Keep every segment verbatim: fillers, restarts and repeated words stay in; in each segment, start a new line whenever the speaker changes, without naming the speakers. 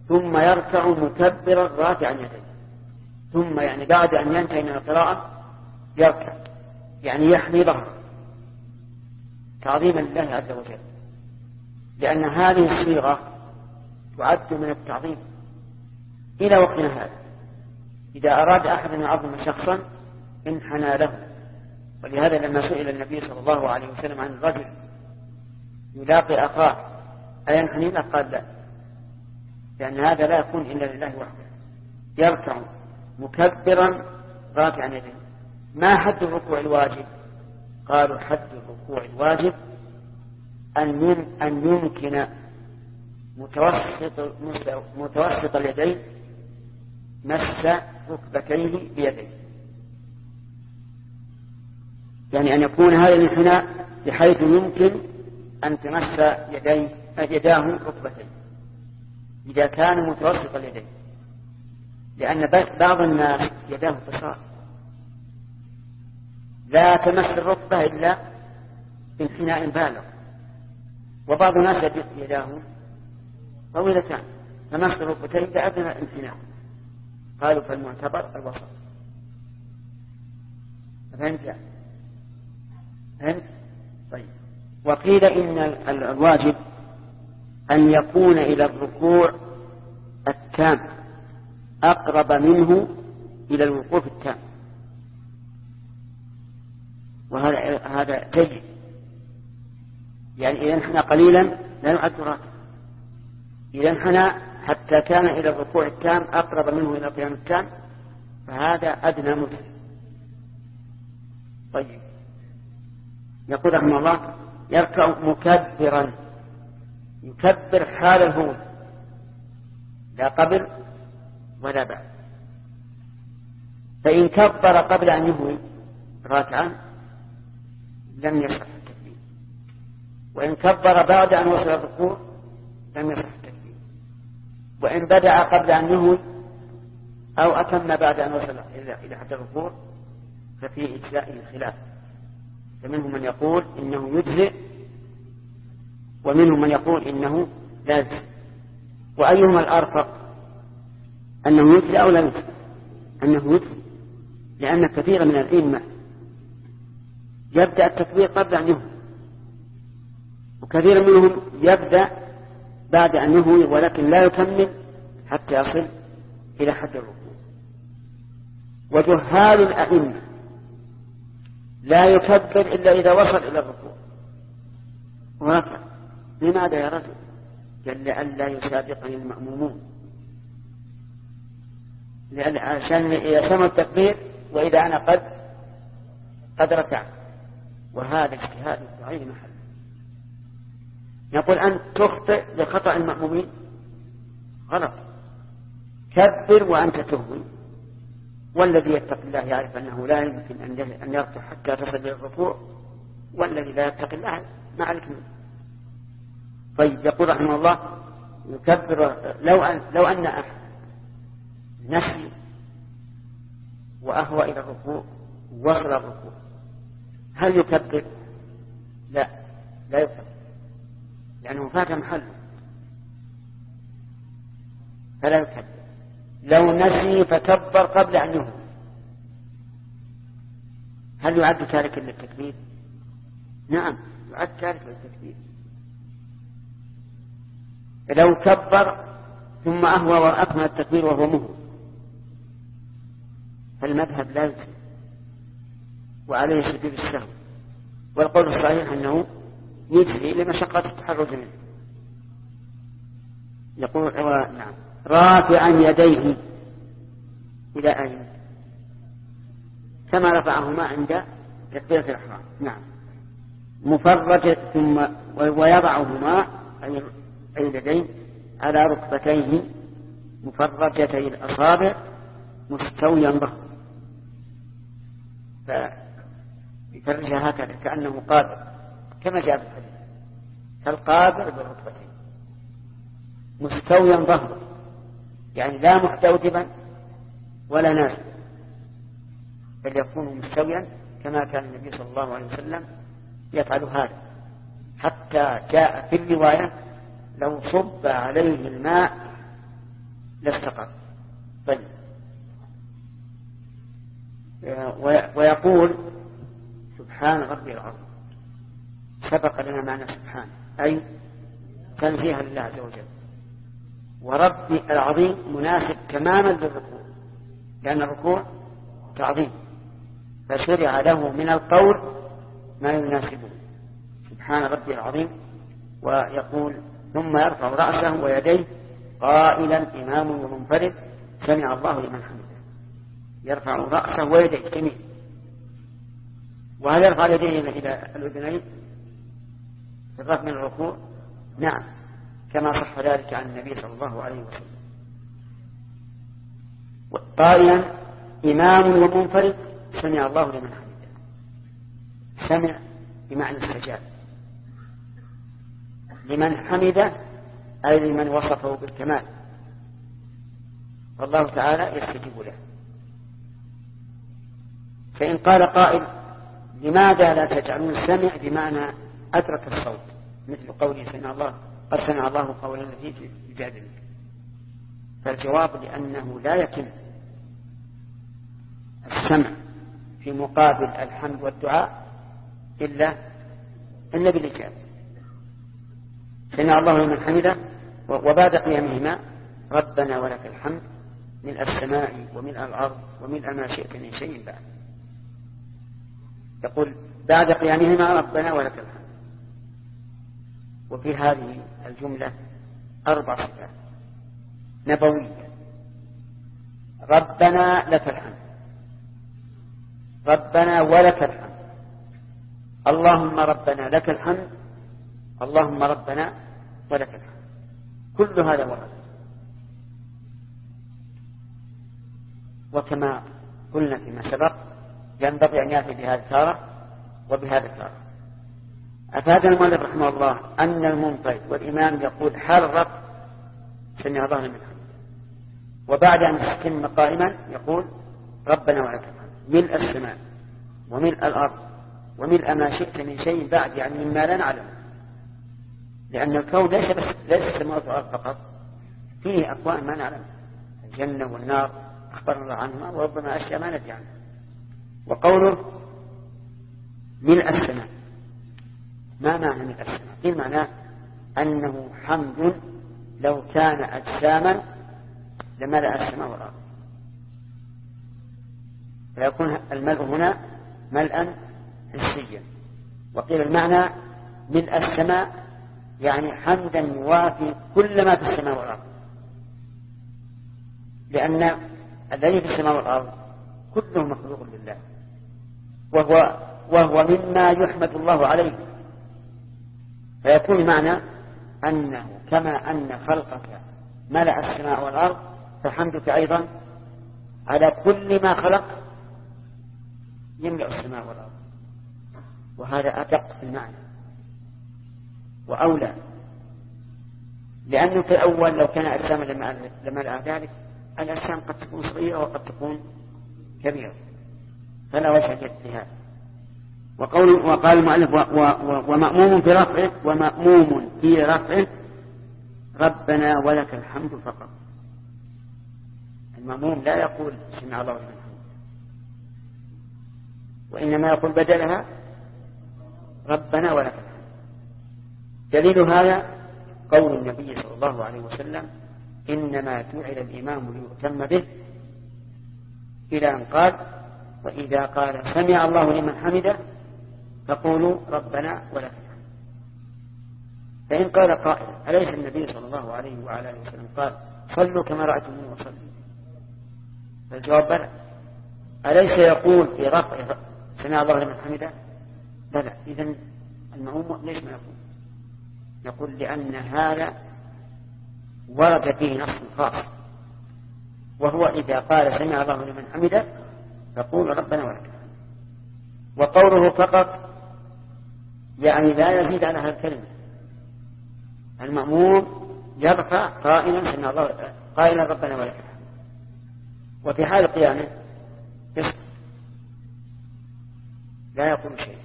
ثم يركع مكبرا رافعا يديه. ثم يعني بعد أن ينتهي من القراءة يركع، يعني يحني ظهره تعظيما لله عز وجل، لأن هذه الصيغة تعد من التعظيم إلى وقتنا هذا. إذا أراد أحد أن يعظم شخصا انحنى له. ولهذا لما سئل النبي صلى الله عليه وسلم عن الرجل يلاقي أخاه أينحني له؟ قال لا، لأن هذا لا يكون إلا لله وحده. يركع مكبرا رافعا يديه. ما حد الركوع الواجب؟ قالوا حد الركوع الواجب أن يمكن متوسط, متوسط اليدين مس ركبتيه بيديه، يعني أن يكون هذا الانحناء بحيث يمكن أن تمس يديه يداه ركبتيه إذا كان متوسط اليدين، لأن بعض الناس يداه قصار لا تمس الركبة إلا بانحناء بالغ، وبعض الناس يداه طويلتان تمس الركبتين بأدنى انحناء. قالوا فالمعتبر الوسط. فهمت؟ فهمت؟ طيب. وقيل إن الواجب أن يكون إلى الركوع التام أقرب منه إلى الوقوف التام، وهذا هذا جيد. يعني إذا انحنى قليلا لا يعد راكع، إذا انحنى حتى كان إلى الركوع التام أقرب منه إلى القيام التام فهذا أدنى مدة. طيب. يقول رحمه الله يركع مكبرا، يكبر حال الهول لا قبل ولا بعد. فإن كبر قبل أن يهوي راكعا لم يصح التكبير، وإن كبر بعد أن وصل الركوع لم يصح التكبير، وإن بدأ قبل أن يهوي أو أتم بعد أن وصل إلى حد الركوع ففي إجزاء الخلاف، فمنهم من يقول إنه يجزئ ومنهم من يقول إنه لا يجزئ. وأيهما الأرفق، أنه يجزئ أو لا يجزئ؟ أنه يجزئ، لأن كثيرا من الأئمة يبدأ التكبير قبل أن يهوي، وكثير منهم يبدأ بعد أن يهوي ولكن لا يكمل حتى يصل إلى حد الركوع. وجهال الأئمة لا يكبر إلا إذا وصل إلى الركوع وركع. لماذا يا رجل؟ قال لئلا يسابقني المأمومون، عشان يسمى التكبير وإذا أنا قد قد ركعت، وهذا اجتهاد بغير محل. يقول أن تخطئ لخطأ المأمومين غلط، كبر وأنت تهوي، والذي يتقي الله يعرف أنه لا يمكن أن يركع حتى تصل إلى الركوع، والذي لا يتقي الله ما عليك منه. طيب. يقول رحمه الله يكبر لو أن, لو أن أحد نسي وأهوى إلى الركوع وصل الركوع هل يكبر؟ لا، لا يكبر، لأنه فات محله فلا يكبر. لو نسي فكبر قبل أن يهوي هل يعد تاركا للتكبير؟ نعم، يعد تاركا للتكبير. لو كبر ثم أهوى وأكمل التكبير وهو مهو فالمذهب لا يجزي وعليه سجود السهو، والقول الصحيح أنه يجزي لمشقة التحرج منه. يقول نعم رافعا يديه إلى أين؟ كما رفعهما عند تكبيرة الإحرام. نعم. مفرجة ثم ويضعهما أي اليدين على ركبتيه مفرجتي الأصابع مستويا ظهره، فيفرجها هكذا كأنه قابل كما جاء في الحديث كالقابل بالركبتين مستويا ظهره، يعني لا محتوجبا ولا نازل، بل يكون مستويا كما كان النبي صلى الله عليه وسلم يفعل هذا، حتى جاء في الرواية لو صب عليه الماء لاستقر. طيب ويقول سبحان ربي العظيم، سبق لنا معنى سبحان أي تنزيها لله عز وجل، وربي العظيم مناسب تماما للركوع، لأن الركوع تعظيم، فشرع له من القول ما يناسبه. سبحان ربي العظيم. ويقول ثم يرفع رأسه ويديه قائلا إمام ومنفرد سمع الله لمن حمده. يرفع رأسه ويديه جميع. وهل يرفع يديه إلى الأذنين في الرفع من الركوع؟ نعم، كما صح ذلك عن النبي صلى الله عليه وسلم. قائلا إمام ومنفرد سمع الله لمن حمده. سمع بمعنى استجاب، لمن حمده أي لمن وصفه بالكمال، والله تعالى يستجيب له. فإن قال قائل لماذا لا تجعلون السمع بمعنى أدرك الصوت، مثل قوله سمع الله قد سمع الله قول الذي يجادلك، فالجواب لأنه لا يتم السمع في مقابل الحمد والدعاء إلا إلا بالإجابة. سمع الله لمن حمده، وبعد قيامهما ربنا ولك الحمد ملء السماء وملء الأرض وملء ما شئت من شيء بعد. يقول بعد قيامهما ربنا ولك الحمد. وفي هذه الجملة أربع صفات نبوية: ربنا لك الحمد، ربنا ولك الحمد، اللهم ربنا لك الحمد، اللهم ربنا ولك الحمد. كل هذا ورد. وكما قلنا فيما سبق ينبغي أن يأتي بهذه التارة وبهذا التارة. أفاد المؤلف رحمه الله أن المنفرد والإمام يقول حال الرب سمع الله لمن حمده، وبعد أن يسكن قائما يقول ربنا ولك الحمد ملء السماء وملء الأرض وملء ما شئت من شيء بعد، يعني مما لا نعلم، لأن الكون ليس بس ليس السماوات والأرض فقط، فيه أكوان ما نعلم، الجنة والنار أخبر الله عنهما، وربما أشياء ما ندري عنها. وقوله ملء السماء، ما معنى ملء السماء؟ قيل معناه أنه حمد لو كان أجساما لملأ السماء والأرض، فيكون الملء هنا ملءا حسيا. وقيل المعنى ملء السماء يعني حمدا يوافي كل ما في السماء والأرض، لأن الذي في السماء والأرض كله مخلوق لله، وهو, وهو مما يحمد الله عليه. فيكون معنى أنه كما أن خلقك ملأ السماء والأرض فحمدك أيضا على كل ما خلق يملأ السماء والأرض. وهذا أدق في المعنى وأولى، لأنه في الأول لو كان أجساما لملأ ذلك، الأجسام قد تكون صغيرة وقد تكون كبيرة، فلا وجه لهذا. وقول وقال المؤلف ومأموم في رفعه ومأموم في رفعه ربنا ولك الحمد فقط. المأموم لا يقول سمع الله لمن حمده، وإنما يقول بدلها ربنا ولك الحمد. دليل هذا قول النبي صلى الله عليه وسلم إنما جعل الإمام ليؤتم به، إلى أن قال وإذا قال سمع الله لمن حمده فقولوا ربنا ولك الحمد. فإن قال قائل أليس النبي صلى الله عليه وعلى آله وسلم قال صلوا كما رأيتموني أصلي؟ فالجواب بلى. أليس يقول في رفع سمع الله لمن حمده؟ بلى. إذن المأموم ليش ما يقول؟ يقول لأن هذا ورد فيه نص خاص، وهو إذا قال سمع الله لمن حمده فقول ربنا ولك الحمد. وقوله فقط يعني لا يزيد على هذه الكلمة. المأموم يرفع قائلا سمع الله قائلا ربنا ولك الحمد، وفي حال قيامه يسكت لا يقول شيء،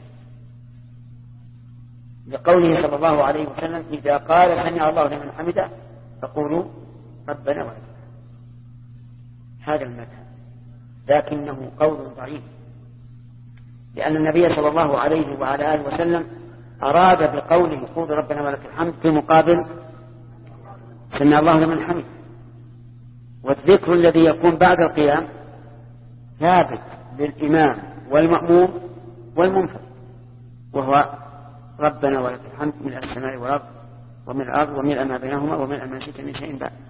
لقوله صلى الله عليه وسلم إذا قال سمع الله لمن حمده فقولوا ربنا ولك الحمد. هذا المذهب، لكنه قول ضعيف، لأن النبي صلى الله عليه وعلى آله وسلم أراد بقوله قول ربنا ولك الحمد في مقابل سمع الله لمن حمد، والذكر الذي يكون بعد القيام ثابت للإمام والمأموم والمنفرد، وهو ربنا ولك الحمد من السماء والأرض ومن الأرض ومن ما بينهما ومن ما شئت من شيء بعد.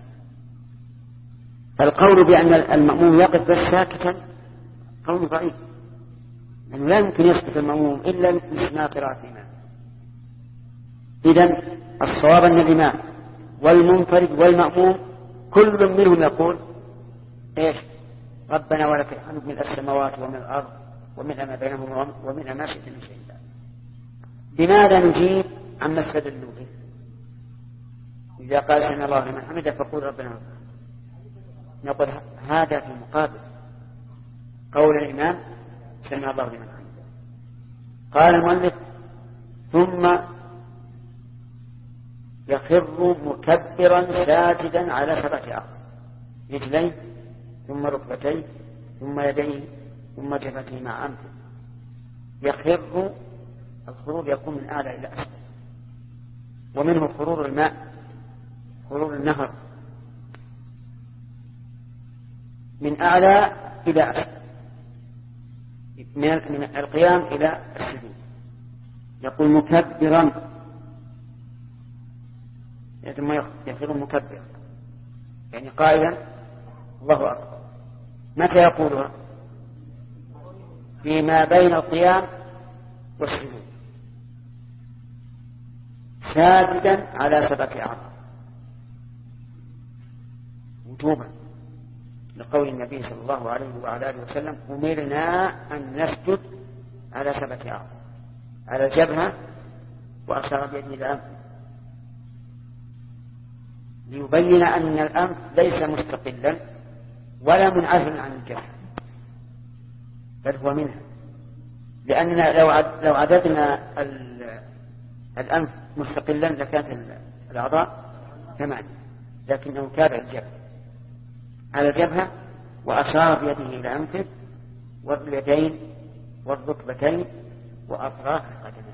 فالقول بأن المأموم يقف بس ساكتا قول ضعيف، لأنه لا يمكن يسكت المأموم إلا لسماع قراءة الإمام. إذن الصواب أن الإمام والمنفرد والمأموم كل منهم يقول إيش؟ ربنا ولك الحمد من السماوات ومن الأرض ومن ما بينهما ومن ما شئت من شيء بعد. لماذا نجيب عما استدلوا به؟ إذا قال سمع الله لمن حمده فقول ربنا، نقول هذا في مقابل قول الإمام سمع الله لمن حمده. قال المؤلف ثم يخر مكبرا ساجدا على سبعة أعضاء، رجليه ثم ركبتيه ثم يديه ثم جبهته مع أنفه. يخر، الخروج يكون من أعلى إلى أسفل، ومنه خرور الماء، خرور النهر من أعلى إلى أسفل، من القيام إلى السجود. يقول مكبرا ثم يخر مكبرا، يعني قائلا الله أكبر. متى يقولها؟ فيما بين القيام والسجود، ساجدا على سبعة أعضاء وجوبا، لقول النبي صلى الله عليه وعلى آله وسلم أمرنا أن نسجد على سبعة أعضاء، على الجبهة وأشار بيده إلى الأنف، ليبين أن الأنف ليس مستقلا ولا منعزلا عن الجبهة، بل هو منها، لأننا لو عددنا الأنف مستقلا لكانت الأعضاء ثمانية، لكنه تابع الجبهة على الجبهة، وأشار بيده إلى أنفه واليدين والركبتين وأطراف القدمين.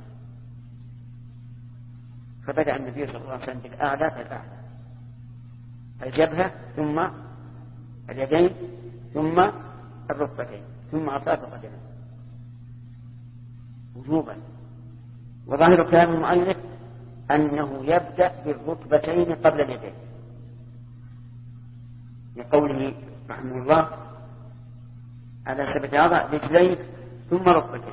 فبدأ النبي صلى الله عليه وسلم بالأعلى فالأعلى، الجبهة ثم اليدين ثم الركبتين ثم أطراف القدمين وجوبا. وظاهر كلام المؤلف أنه يبدأ بالركبتين قبل اليدين، لقوله رحمه الله على سبعة أعضاء رجلين ثم ركبتين،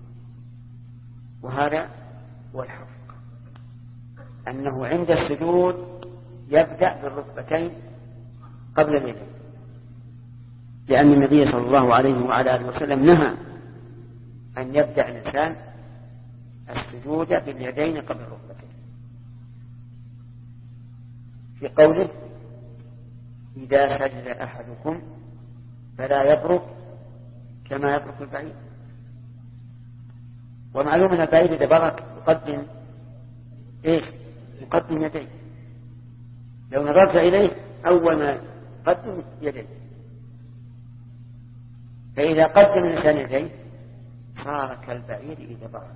وهذا هو الحق، أنه عند السجود يبدأ بالركبتين قبل اليدين، لأن النبي صلى الله عليه وعلى آله وسلم نهى أن يبدأ الإنسان السجود باليدين قبل الركبتين، في قوله إذا سجد أحدكم فلا يبرك كما يبرك البعير. ومعلوم أن البعير إذا برك يقدم إيش؟ يقدم يديه، لو نظرت إليه أول ما يقدم يديه، فإذا قدم الإنسان يديه صار كالبعير إذا برك.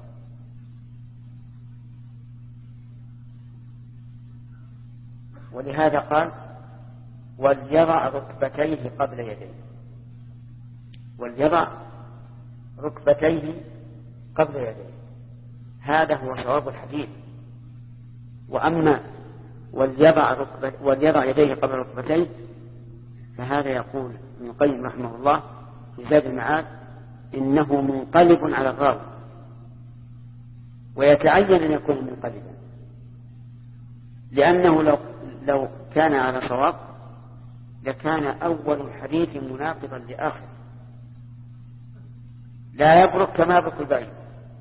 ولهذا قال وليضع ركبتيه قبل يديه، وليضع ركبتيه قبل يديه، هذا هو صواب الحديث. وأما وليضع, ركبت وليضع يديه قبل ركبتيه فهذا يقول ابن القيم رحمه الله في زاد المعاد إنه منقلب على الراوي، ويتعين أن يكون منقلبا، لأنه لو, لو كان على صواب لكان أول الحديث مناقضا لآخر، لا يبرك كما يبرك البعير،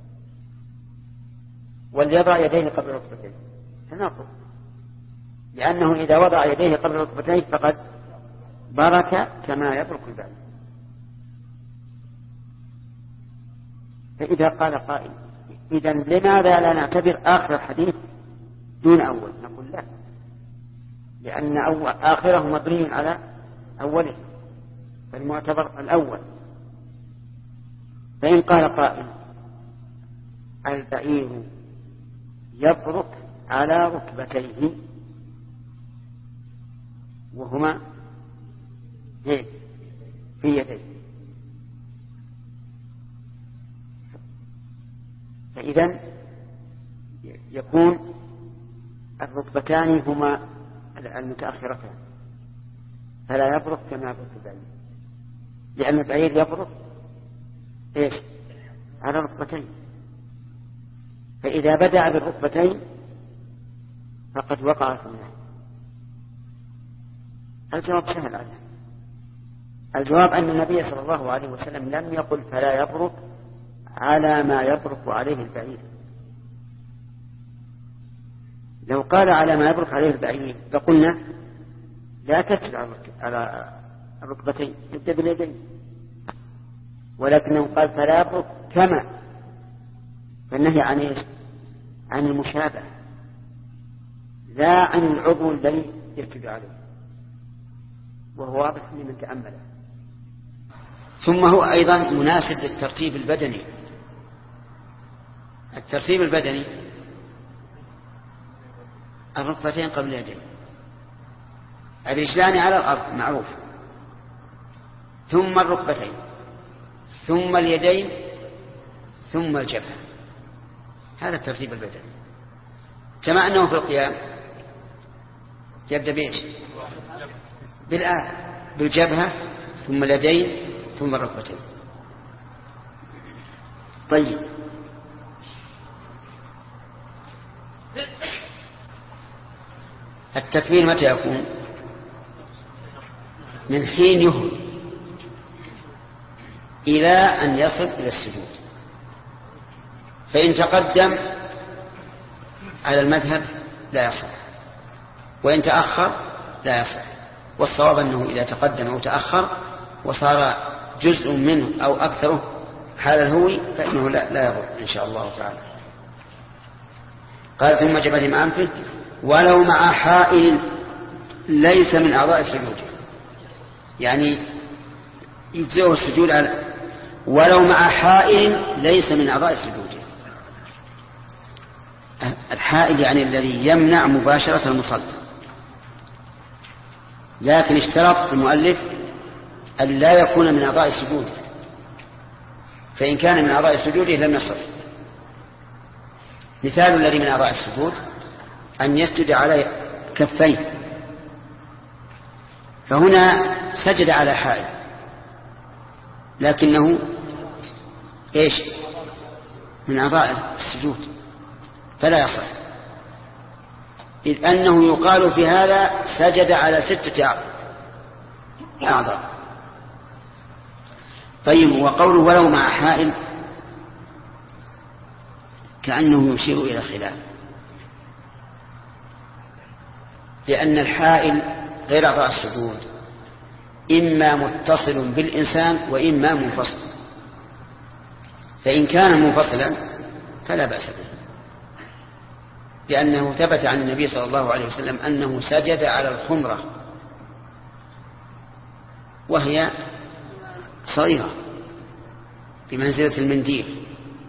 وليضع يديه قبل ركبتيه، تناقض، لأنه إذا وضع يديه قبل ركبتيه فقد برك كما يبرك البعير. فإذا قال قائل إذن لماذا لا نعتبر آخر الحديث دون أول؟ نقول لا، لأن أول آخره مبني على أوله، فالمعتبر الأول. فإن قال قائل البعير يبرك على ركبتيه وهما في يديه، فإذن يكون الركبتان هما المتأخرتان، فلا يبرك كما يبرك البعير، لأن البعير يبرك إيش على الركبتين، فإذا بدأ بالركبتين فقد وقع في النهي. الجواب سهل عليه. الجواب أن النبي صلى الله عليه وسلم لم يقل فلا يبرك على ما يبرك عليه البعير. لو قال على ما يبرك عليه البعير لقلنا لا تسجد على الركبتين، تبدأ باليدين، ولكنه قال فلا يبرك كما، فالنهي عن ايش؟ عن المشابهة لا عن العضو الذي يسجد عليه، وهو واضح لمن تأمله. ثم هو أيضا مناسب للترتيب البدني. الترتيب البدني الركبتين قبل اليدين، الرجلان على الأرض معروف، ثم الركبتين، ثم اليدين، ثم الجبهة. هذا الترتيب البدني. كما أنه في القيام يبدأ بإيش؟ بالآخر، بالجبهة، ثم اليدين، ثم الركبتين. طيب، التكبير متى يكون؟ من حين يهوي إلى أن يصل إلى السجود. فإن تقدم على المذهب لا يصح، وإن تأخر لا يصح، والصواب أنه إذا تقدم أو تأخر وصار جزء منه أو أكثره حال الهوي فإنه لا, لا يضر إن شاء الله تعالى. قال ثم جبهة مع أنفه ولو مع حائل ليس من أعضاء السجود، يعني يجزئه السجود على ولو مع حائل ليس من أعضاء السجود. الحائل يعني الذي يمنع مباشرة المصلى، لكن اشترط المؤلف أن لا يكون من أعضاء السجود، فإن كان من أعضاء السجود لم يصل. مثال الذي من أعضاء السجود أن يسجد على كفين، فهنا سجد على حائل لكنه إيش؟ من أعضاء السجود فلا يصح، إذ أنه يقال في هذا سجد على ستة أعضاء. طيب، وقوله ولو مع حائل كأنه يشير إلى خلاف، لأن الحائل غير أعضاء السجود إما متصل بالإنسان وإما منفصل، فإن كان منفصلا فلا بأس به، لأنه ثبت عن النبي صلى الله عليه وسلم أنه سجد على الخمرة وهي صغيرة بمنزلة المنديل،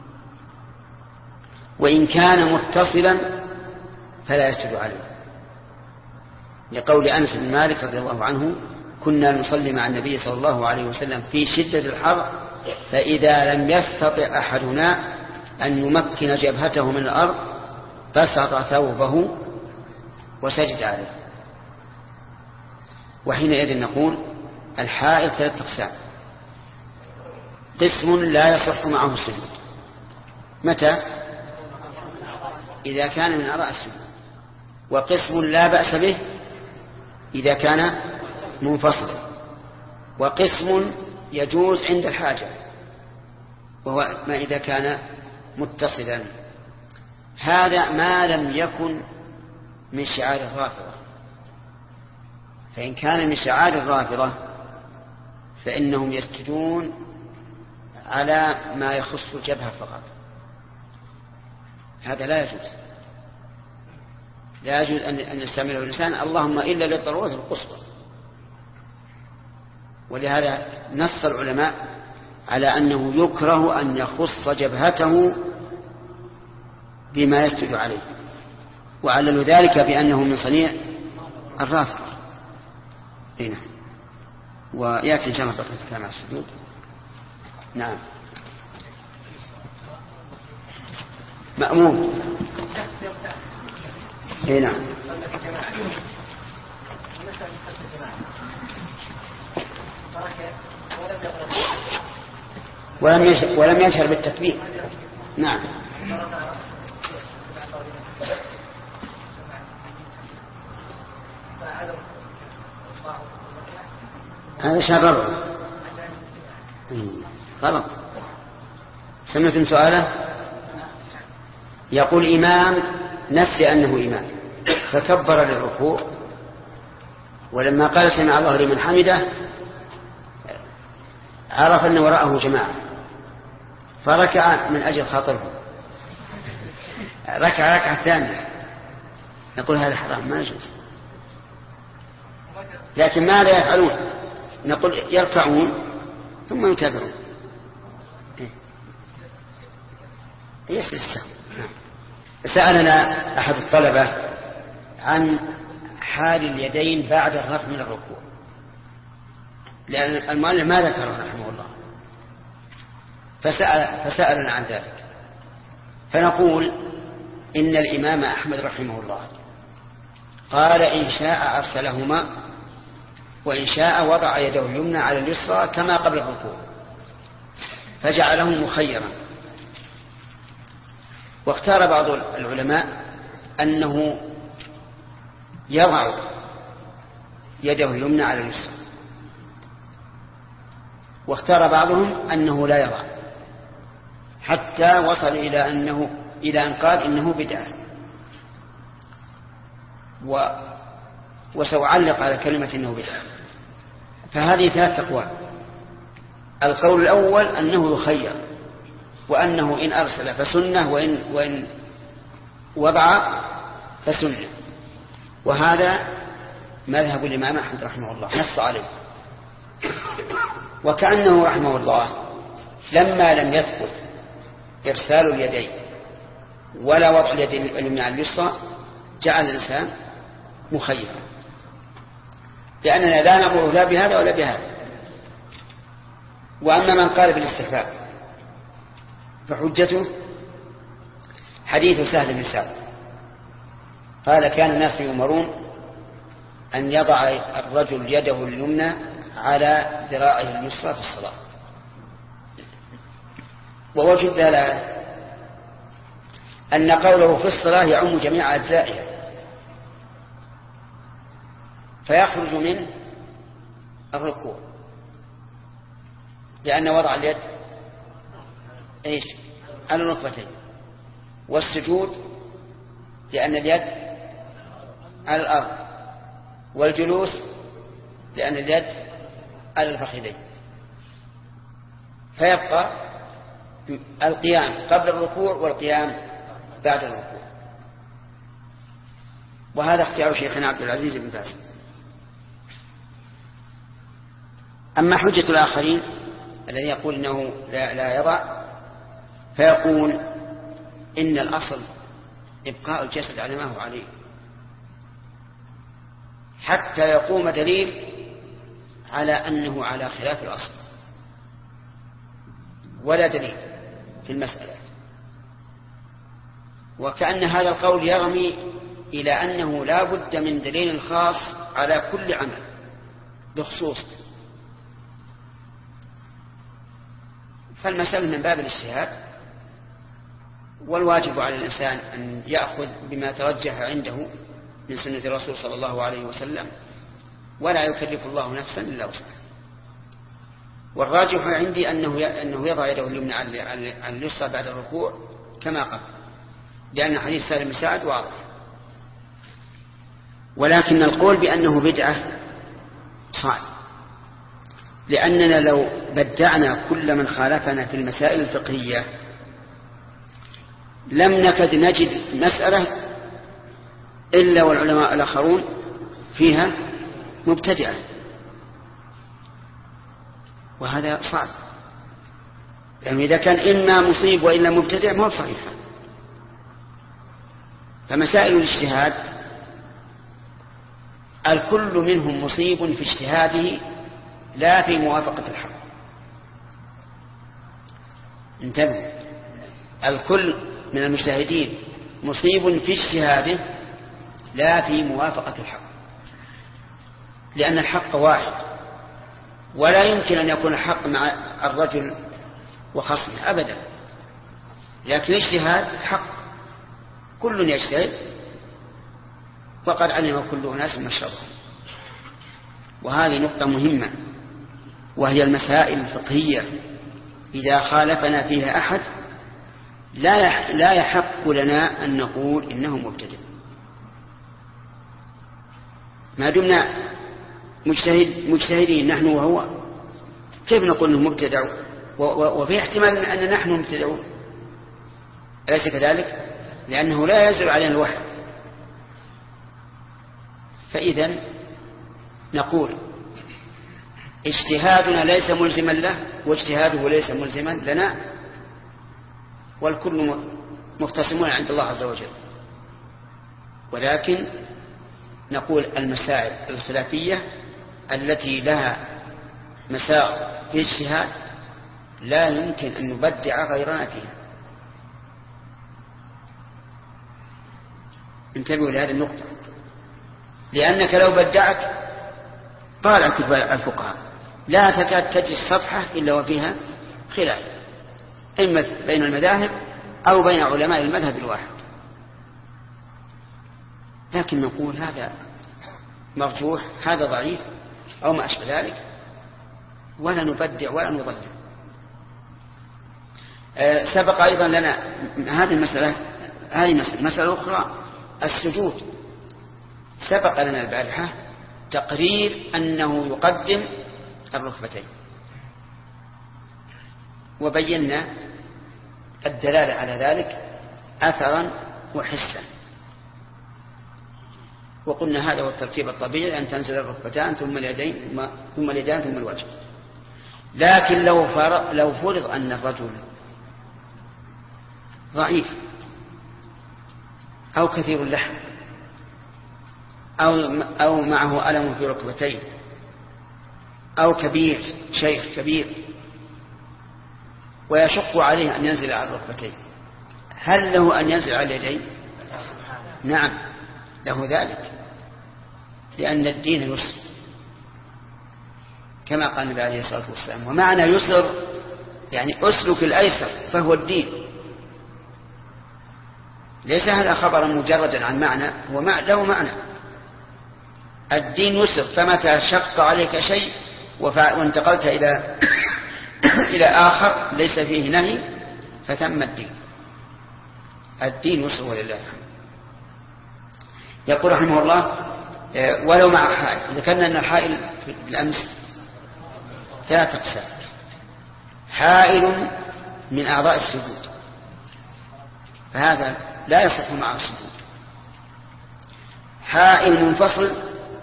وإن كان متصلا فلا يسجد عليه، لقول أنس بن مالك رضي الله عنه كنا نصلي مع النبي صلى الله عليه وسلم في شدة الحر، فإذا لم يستطع أحدنا أن يمكن جبهته من الأرض بسط ثوبه وسجد عليه. وحينئذ نقول الحائل ثلاثة أقسام: قسم لا يصح معه السجود، متى؟ إذا كان من أعضاء السجود، وقسم لا بأس به إذا كان منفصلا، وقسم يجوز عند الحاجة وهو ما إذا كان متصلا. هذا ما لم يكن من شعار الرافضة، فإن كان من شعار الرافضة فإنهم يسجدون على ما يخص الجبهة فقط، هذا لا يجوز، لا يجوز أن يستعمله الإنسان اللهم إلا للضرورة القصوى. ولهذا نص العلماء على أنه يكره أن يخص جبهته بما يسجد عليه، وعلل ذلك بأنه من صنيع الرافضة. هنا ويأتي إن شاء الله بقية الكلام على السجود. نعم. مأمون. هنا ولم يشهر ولم يشهر بالتكبير. نعم. هذا شرر غلط. سمعتم سؤاله؟ يقول إمام نسي أنه إمام فكبر للركوع، ولما قال سمع الله لمن حمده عرف أن وراءه جماعة فركع من أجل خاطره، ركع ركعة ثانية. نقول هذا حرام ما يجوز، لكن ماذا يفعلون؟ نقول يركعون ثم يتابعون. يسلسل. سألنا أحد الطلبة عن حال اليدين بعد الرفع من الركوع، لأن المؤلف ما ذكره رحمه الله، فسأل فسألنا عن ذلك. فنقول إن الإمام أحمد رحمه الله قال إن شاء أرسلهما وإن شاء وضع يده اليمنى على اليسرى كما قبل الركوع، فجعله مخيرا. واختار بعض العلماء أنه يضع يده اليمنى على اليسرى، واختار بعضهم أنه لا يضع، حتى وصل إلى أنه إلى أن قال إنه بدعة. و وسأعلق على كلمة إنه بدعة. فهذه ثلاث أقوال. القول الأول أنه يخير، وأنه إن أرسل فسنة وإن, وإن وضع فسنة، وهذا مذهب الإمام أحمد رحمه الله نص عليه. وكأنه رحمه الله لما لم يثبت إرسال اليدين ولا وضع اليدين اليمنى على اليسرى جعل الإنسان مخيرا، لأننا لا نقول لا بهذا ولا بهذا. وأما من قال بالاستحباب فحجته حديث سهل بن سعد قال كان الناس يؤمرون أن يضع الرجل يده اليمنى على ذراعه اليسرى في الصلاة. ووجه الدلالة أن قوله في الصلاة يعم جميع أجزائها، فيخرج من الركوع لأن وضع اليد إيش على الركبتين، والسجود لأن اليد على الأرض، والجلوس لأن اليد على الفخذين. فيبقى القيام قبل الركوع والقيام بعد الركوع. وهذا اختيار شيخنا عبد العزيز بن باز. أما حجة الآخرين الذي يقول إنه لا, لا يضع، فيقول إن الأصل إبقاء الجسد على ما هو عليه حتى يقوم دليل على أنه على خلاف الأصل، ولا دليل في المسألة. وكأن هذا القول يرمي إلى أنه لا بد من دليل خاص على كل عمل بخصوص. فالمسألة من باب الاجتهاد، والواجب على الإنسان أن يأخذ بما ترجح عنده من سنة الرسول صلى الله عليه وسلم، ولا يكلف الله نفسا إلا وسعها. والراجح عندي أنه أنه يضع يده اليمنى على اليسرى بعد الركوع كما قبل، لأن حديث سالم بن سعد واضح. ولكن القول بأنه بدعة صعب، لأننا لو بدعنا كل من خالفنا في المسائل الفقهية لم نكد نجد مسألة إلا والعلماء الآخرون فيها مبتدعة. وهذا صعب، لأنه يعني إذا كان إما مصيب وإلا مبتدع ما هو صحيح. فمسائل الاجتهاد الكل منهم مصيب في اجتهاده لا في موافقة الحق. انتبهوا، الكل من المجتهدين مصيب في اجتهاده لا في موافقة الحق، لأن الحق واحد، ولا يمكن أن يكون الحق مع الرجل وخصمه أبدا، لكن الاجتهاد حق، كل يجتهد وقد علم كل أناس مشربهم. وهذه نقطة مهمة، وهي المسائل الفقهية إذا خالفنا فيها أحد لا لا يحق لنا أن نقول إنه مبتدع، ما دمنا مجتهد مجتهدين نحن وهو، كيف نقول انه مبتدع وفي احتمال ان نحن مبتدعون؟ أليس كذلك؟ لأنه لا ينزل علينا الوحي. فإذا نقول اجتهادنا ليس ملزما له واجتهاده ليس ملزما لنا، والكل مختصمون عند الله عز وجل. ولكن نقول المسائل الخلافية التي لها مساء في الاجتهاد لا يمكن أن نبدع غيرنا فيها. انتبهوا لهذه النقطة، لأنك لو بدعت طالع كتب الفقهاء لا تكاد تجد صفحة إلا وفيها خلاف، إما بين المذاهب أو بين علماء المذهب الواحد. لكن نقول هذا مرجوح، هذا ضعيف، أو ما أشبه ذلك، ولا نبدع ولا نضلل. أه سبق أيضا لنا هذه المسألة، هذه مسألة, مسألة أخرى، السجود. سبق لنا البارحة تقرير أنه يقدم الركبتين، وبينا الدلالة على ذلك أثرا وحسا، وقلنا هذا هو الترتيب الطبيعي، أن تنزل الركبتان ثم اليدين ثم اليدان ثم الوجه. لكن لو فرض, لو فرض أن الرجل ضعيف أو كثير اللحم أو, أو معه ألم في ركبتين أو كبير، شيخ كبير ويشق عليه أن ينزل على الركبتين، هل له أن ينزل على اليدين؟ نعم له ذلك، لأن الدين يسر كما قال النبي عليه الصلاة والسلام. ومعنى يسر يعني أسلك الأيسر فهو الدين، ليس هذا خبرا مجردا عن معنى، هو له معنى. الدين يسر، فمتى شق عليك شيء وانتقلت إلى إلى آخر ليس فيه نهي فتم الدين. الدين يسر ولله الحمد. يقول رحمه الله ولو مع حائل. ذكرنا أن الحائل بالأمس ثلاث أقسام: حائل من أعضاء السجود فهذا لا يصح معه السجود، حائل منفصل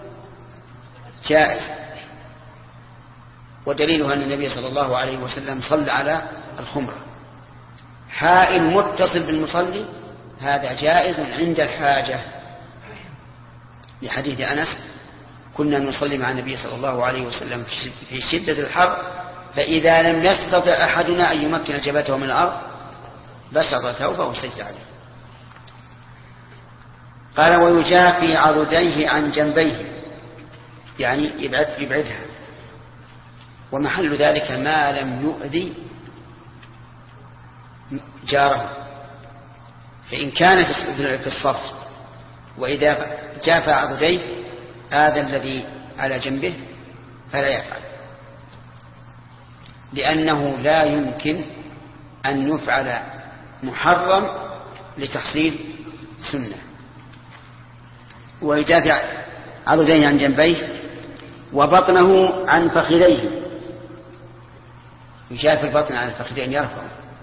جائز، ودليلها أن النبي صلى الله عليه وسلم صلى على الخمرة. حائل متصل بالمصلي هذا جائز عند الحاجة، لحديث أنس: كنا نصلي مع النبي صلى الله عليه وسلم في شدة الحر فإذا لم يستطع أحدنا أن يمكن جبهته من الأرض بسط ثوبه وسجد عليه. قال: ويجافي عضديه عن جنبيه، يعني يبعد يبعدها، ومحل ذلك ما لم يؤذي جاره، فإن كان في الصف وإذا جافى عضديه هذا الذي على جنبه فلا يفعل، لأنه لا يمكن أن يفعل محرم لتحصيل سنة. ويجافع عضديه عن جنبيه وبطنه عن فخذيه، يجافي البطن عن الفخذين يرفع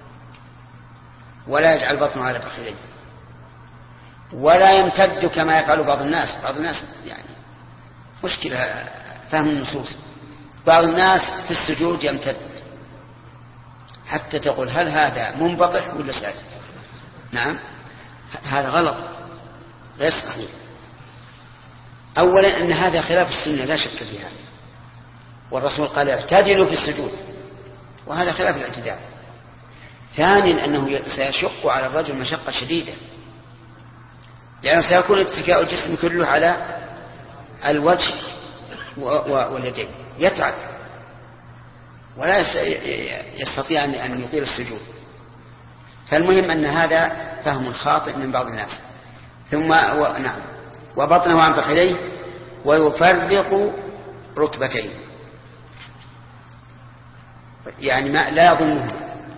ولا يجعل بطنه على فخذيه، ولا يمتد كما يفعل بعض الناس. بعض الناس يعني مشكلة فهم النصوص،
بعض الناس في السجود يمتد حتى تقول هل هذا منبطح ولا ساجد؟ نعم، هذا غلط غير صحيح. أولا أن هذا خلاف السنة لا شك في هذا، والرسول قال اعتدلوا في السجود، وهذا خلاف الاعتدال. ثانيا أنه سيشق على الرجل مشقة شديدة، لأنه سيكون اتكاء الجسم كله على الوجه واليدين، يتعب ولا يستطيع أن يطيل السجود. فالمهم أن هذا فهم خاطئ من بعض الناس. ثم و... نعم وبطنه عن فخذيه ويفرق ركبتين، يعني ما لا يضمه.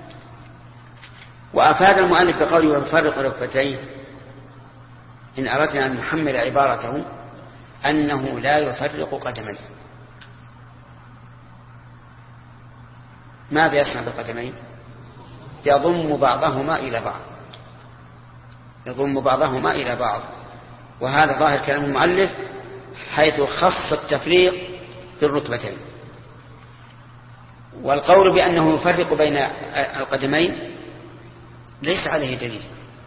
وأفاد المؤلف بقوله ويفرق ركبتين إن أردنا أن نحمل عبارته أنه لا يفرق قدميه. ماذا يصنع بالقدمين؟ يضم بعضهما إلى بعض، يضم بعضهما إلى بعض. وهذا ظاهر كلام المؤلف حيث خص التفريق بالركبتين. والقول بأنه يفرق بين القدمين ليس عليه دليل،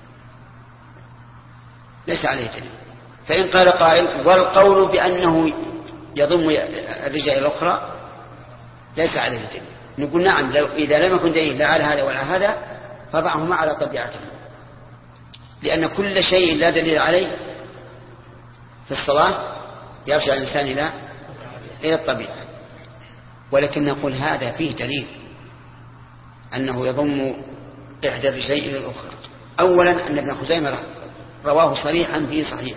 ليس عليه دليل. فإن قال قائل والقول بأنه يضم الرجل الأخرى ليس عليه دليل، نقول نعم، لو إذا لم يكن دليل لا على هذا ولا هذا فضعهما على طبيعته، لأن كل شيء لا دليل عليه في الصلاة يرجع الإنسان إلى إلى الطبيعة. ولكن نقول هذا فيه دليل أنه يضم إحدى الرجلين إلى الأخرى. أولا أن ابن خزيمة رواه صريحا في صحيح،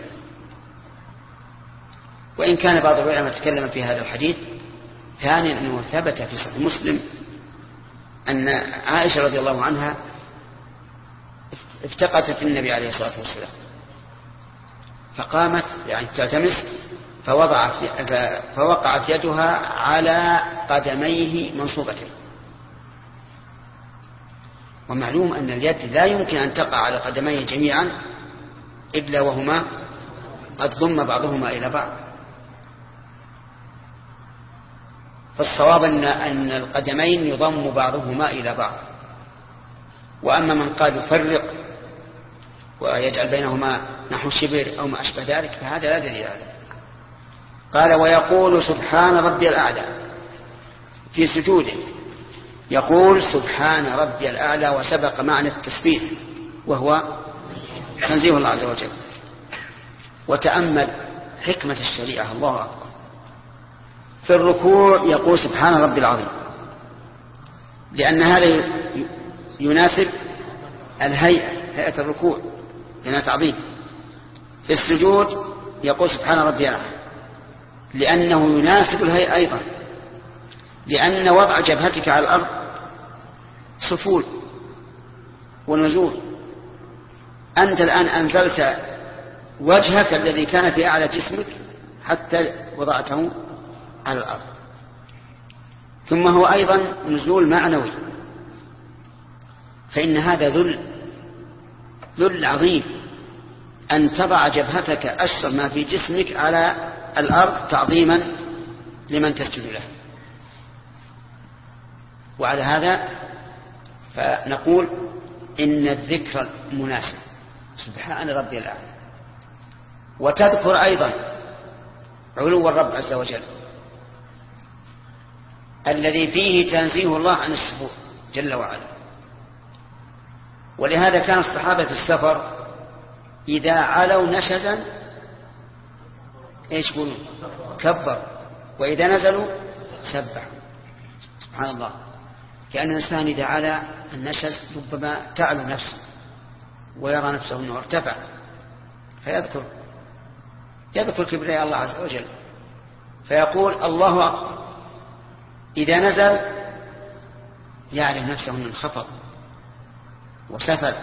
وإن كان بعض العلماء تكلم في هذا الحديث. ثانيا أنه ثبت في صحيح مسلم أن عائشة رضي الله عنها افتقدت النبي عليه الصلاة والسلام، فقامت يعني تلتمس فوضعت فوقعت يدها على قدميه منصوبتين. ومعلوم أن اليد لا يمكن أن تقع على قدميه جميعا إلا وهما قد ضم بعضهما إلى بعض. فالصواب أن, أن القدمين يضم بعضهما إلى بعض. وأما من قال يفرق ويجعل بينهما نحو شبر أو ما أشبه ذلك فهذا لا دليل عليه. قال ويقول سبحان ربي الأعلى في سجوده، يقول سبحان ربي الأعلى، وسبق معنى التسبيح وهو تنزيه الله عز وجل. وتأمل حكمة الشريعة، الله أكبر. في الركوع يقول سبحان ربي العظيم، لأن هذا يناسب الهيئة، هيئة الركوع لأنها تعظيم. في السجود يقول سبحان ربي الأعلى لأنه يناسب الهيئة أيضا، لأن وضع جبهتك على الأرض سفول ونزول. أنت الآن أنزلت وجهك الذي كان في أعلى جسمك حتى وضعته على الأرض. ثم هو أيضا نزول معنوي، فإن هذا ذل ذل عظيم أن تضع جبهتك أشرف ما في جسمك على الأرض تعظيما لمن تسجد له. وعلى هذا فنقول إن الذكر مناسب سبحان ربي الأعلى، وتذكر أيضا علو الرب عز وجل الذي فيه تنزيه الله عن السفور جل وعلا. ولهذا كان الصحابة في السفر إذا علوا نشزا ايش يقولون؟ كبر. وإذا نزلوا سبحوا. سبحان الله. لأن الإنسان إذا علا النشز ربما تعلو نفسه ويرى نفسه أنه ارتفع فيذكر يذكر كبرياء الله عز وجل فيقول الله أكبر. إذا نزل يعلم نفسه أنه انخفض وسفل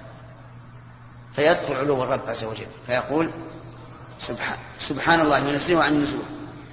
فيذكر علو الرب عز وجل فيقول سبحان, سبحان الله ينزله عن النزول.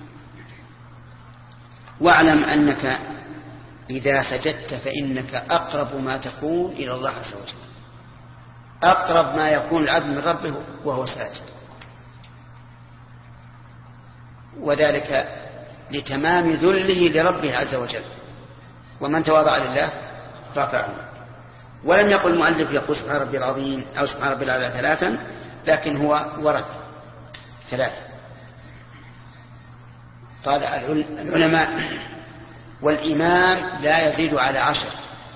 واعلم أنك إذا سجدت فإنك أقرب ما تكون إلى الله عز وجل، أقرب ما يكون العبد من ربه وهو ساجد. وذلك لتمام ذله لربه عز وجل. ومن تواضع لله رفعه. ولم يقل المؤلف يقول سبحان ربي العظيم أو سبحان ربي الأعلى ثلاثا، لكن هو ورد ثلاثة. قال العلماء والإمام لا يزيد على عشر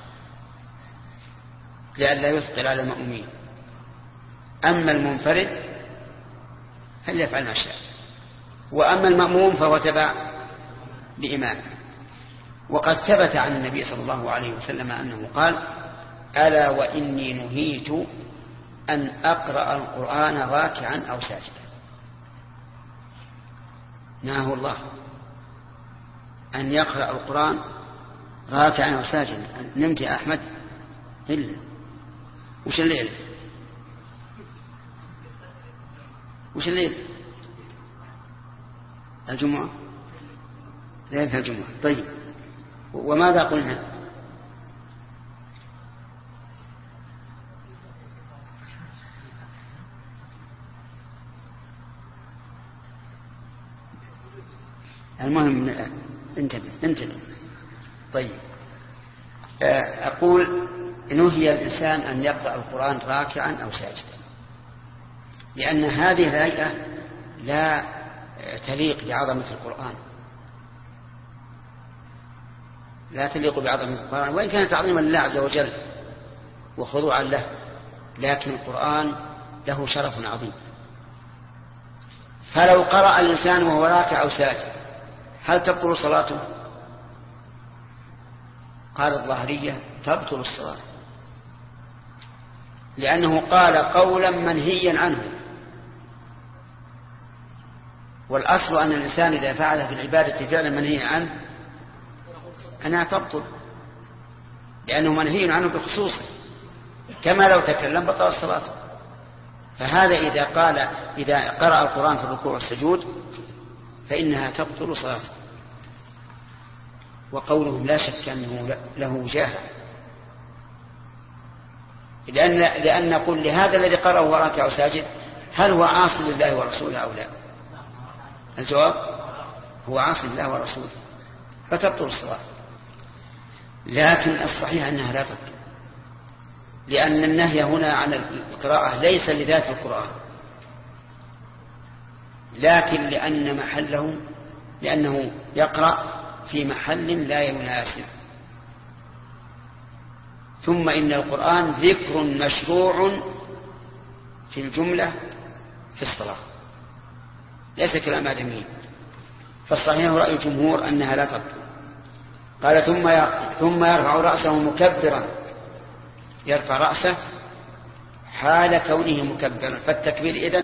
لئلا يثقل على المأمومين. أما المنفرد هل يفعل ما شاء، وأما المأموم فهو تبع لإمامه. وقد ثبت عن النبي صلى الله عليه وسلم أنه قال: ألا وإني نهيت أن أقرأ القرآن راكعا أو ساجدا. نهاه الله أن يقرأ القرآن راكعا أو ساجدا. نمت يا أحمد؟ إلا وش الليل؟ وش الليل؟ الجمعة، ليلة الجمعة. طيب، وماذا قلنا؟ المهم انتبه انتبه. طيب، أقول نهي الإنسان أن يقرأ القرآن راكعا أو ساجدا، لأن هذه الهيئة لا تليق بعظمة القرآن، لا تليق بعظمة القرآن، وإن كانت تعظيما لله عز وجل وخضوعا له، لكن القرآن له شرف عظيم. فلو قرأ الإنسان وهو راكع أو ساجد هل تبطل صلاته؟ قال الظاهرية تبطل الصلاة، لأنه قال قولا منهيا عنه. والأصل أن الإنسان إذا فعل في العبادة فعلا منهيا عنه أنها تبطل، لأنه منهي عنه بخصوصه، كما لو تكلم بطل الصلاة. فهذا إذا قال إذا قرأ القرآن في الركوع والسجود فإنها تبطل صلاته. وقولهم لا شك أنه له وجاهة، لأن لأن نقول لهذا الذي قرأه وراكع وساجد هل هو عاصي لله ورسوله أو لا؟ الجواب هو عاصي لله ورسوله، فتبطل الصلاة. لكن الصحيح أنها لا تبطل، لأن النهي هنا عن القراءة ليس لذات القرآن، لكن لأن محله لأنه يقرأ في محل لا يناسب. ثم إن القرآن ذكر مشروع في الجملة في الصلاة، ليس كلام آدمي. فالصحيح رأي الجمهور أنها لا تبطل. قال ثم ثم يرفع رأسه مكبرا، يرفع رأسه حال كونه مكبرا، فالتكبير إذن